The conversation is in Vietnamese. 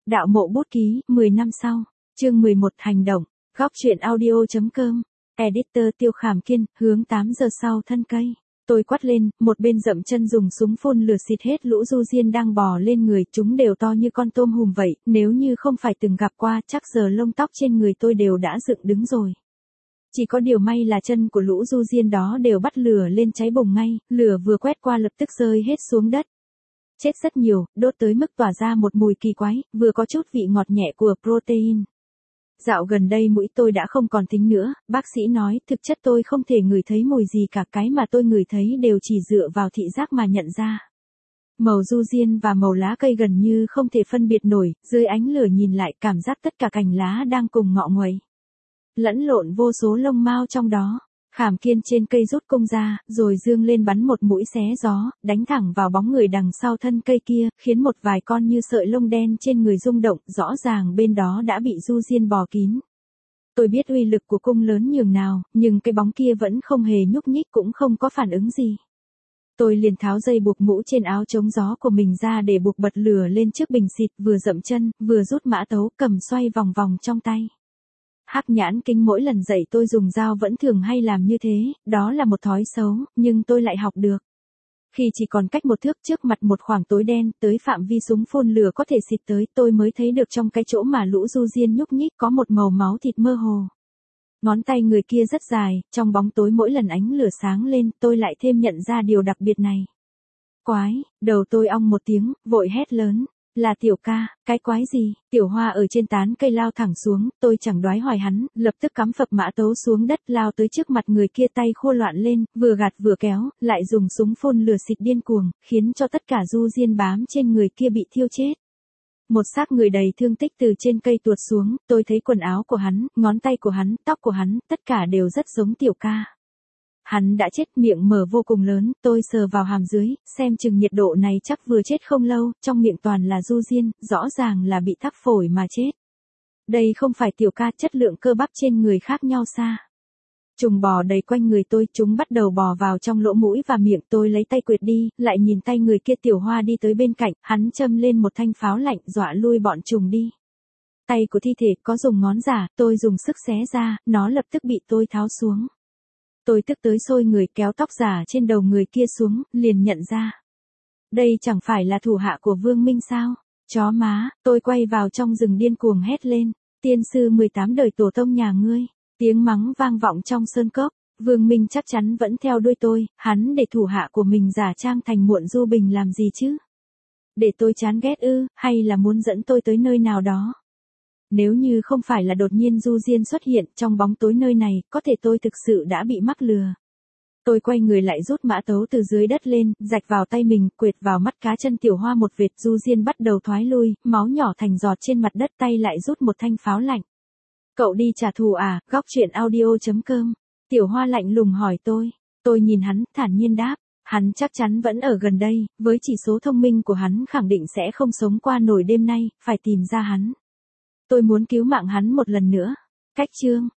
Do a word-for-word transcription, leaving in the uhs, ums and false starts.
Đạo mộ bút ký, mười năm sau, chương mười một hành động, góc truyện audio.com, editor Tiêu Khảm Kiên, hướng tám giờ sau thân cây. Tôi quát lên, một bên dậm chân dùng súng phun lửa xịt hết lũ du diên đang bò lên người, chúng đều to như con tôm hùm vậy, nếu như không phải từng gặp qua chắc giờ lông tóc trên người tôi đều đã dựng đứng rồi. Chỉ có điều may là chân của lũ du diên đó đều bắt lửa lên cháy bùng ngay, lửa vừa quét qua lập tức rơi hết xuống đất. Chết rất nhiều, đốt tới mức tỏa ra một mùi kỳ quái, vừa có chút vị ngọt nhẹ của protein. Dạo gần đây mũi tôi đã không còn tính nữa, bác sĩ nói thực chất tôi không thể ngửi thấy mùi gì cả, cái mà tôi ngửi thấy đều chỉ dựa vào thị giác mà nhận ra. Màu du diên và màu lá cây gần như không thể phân biệt nổi, dưới ánh lửa nhìn lại cảm giác tất cả cành lá đang cùng ngọ nguậy. Lẫn lộn vô số lông mao trong đó. Khảm Kiên trên cây rút cung ra, rồi dương lên bắn một mũi xé gió, đánh thẳng vào bóng người đằng sau thân cây kia, khiến một vài con như sợi lông đen trên người rung động, rõ ràng bên đó đã bị du diên bò kín. Tôi biết uy lực của cung lớn nhường nào, nhưng cái bóng kia vẫn không hề nhúc nhích cũng không có phản ứng gì. Tôi liền tháo dây buộc mũ trên áo chống gió của mình ra để buộc bật lửa lên trước bình xịt, vừa dậm chân, vừa rút mã tấu, cầm xoay vòng vòng trong tay. Hắc nhãn kính mỗi lần dạy tôi dùng dao vẫn thường hay làm như thế, đó là một thói xấu, nhưng tôi lại học được. Khi chỉ còn cách một thước trước mặt một khoảng tối đen, tới phạm vi súng phun lửa có thể xịt tới, tôi mới thấy được trong cái chỗ mà lũ du diên nhúc nhích có một màu máu thịt mơ hồ. Ngón tay người kia rất dài, trong bóng tối mỗi lần ánh lửa sáng lên, tôi lại thêm nhận ra điều đặc biệt này. Quái, đầu tôi ong một tiếng, vội hét lớn. Là Tiểu ca, cái quái gì? Tiểu Hoa ở trên tán cây lao thẳng xuống, tôi chẳng đoái hỏi hắn, lập tức cắm phập mã tấu xuống đất, lao tới trước mặt người kia, tay khô loạn lên, vừa gạt vừa kéo, lại dùng súng phun lửa xịt điên cuồng, khiến cho tất cả du diên bám trên người kia bị thiêu chết. Một xác người đầy thương tích từ trên cây tuột xuống, tôi thấy quần áo của hắn, ngón tay của hắn, tóc của hắn, tất cả đều rất giống Tiểu ca. Hắn đã chết, miệng mở vô cùng lớn, tôi sờ vào hàm dưới, xem chừng nhiệt độ này chắc vừa chết không lâu, trong miệng toàn là du diên, rõ ràng là bị tắc phổi mà chết. Đây không phải Tiểu ca, chất lượng cơ bắp trên người khác nhau xa. Trùng bò đầy quanh người tôi, chúng bắt đầu bò vào trong lỗ mũi và miệng, tôi lấy tay quệt đi, lại nhìn tay người kia. Tiểu Hoa đi tới bên cạnh, hắn châm lên một thanh pháo lạnh, dọa lui bọn trùng đi. Tay của thi thể có dùng ngón giả, tôi dùng sức xé ra, nó lập tức bị tôi tháo xuống. Tôi tức tới sôi người, kéo tóc giả trên đầu người kia xuống, liền nhận ra. Đây chẳng phải là thủ hạ của Vương Minh sao? Chó má, tôi quay vào trong rừng điên cuồng hét lên. Tiên sư mười tám đời tổ tông nhà ngươi. Tiếng mắng vang vọng trong sơn cốc. Vương Minh chắc chắn vẫn theo đuôi tôi, hắn để thủ hạ của mình giả trang thành Muộn Du Bình làm gì chứ? Để tôi chán ghét ư, hay là muốn dẫn tôi tới nơi nào đó? Nếu như không phải là đột nhiên du diên xuất hiện trong bóng tối nơi này, có thể tôi thực sự đã bị mắc lừa. Tôi quay người lại rút mã tấu từ dưới đất lên, rạch vào tay mình, quệt vào mắt cá chân Tiểu Hoa một vệt, du diên bắt đầu thoái lui, máu nhỏ thành giọt trên mặt đất, tay lại rút một thanh pháo lạnh. Cậu đi trả thù à? Góc truyện audio.com. Tiểu Hoa lạnh lùng hỏi tôi. Tôi nhìn hắn, thản nhiên đáp. Hắn chắc chắn vẫn ở gần đây, với chỉ số thông minh của hắn khẳng định sẽ không sống qua nổi đêm nay, phải tìm ra hắn. Tôi muốn cứu mạng hắn một lần nữa. Cách chương.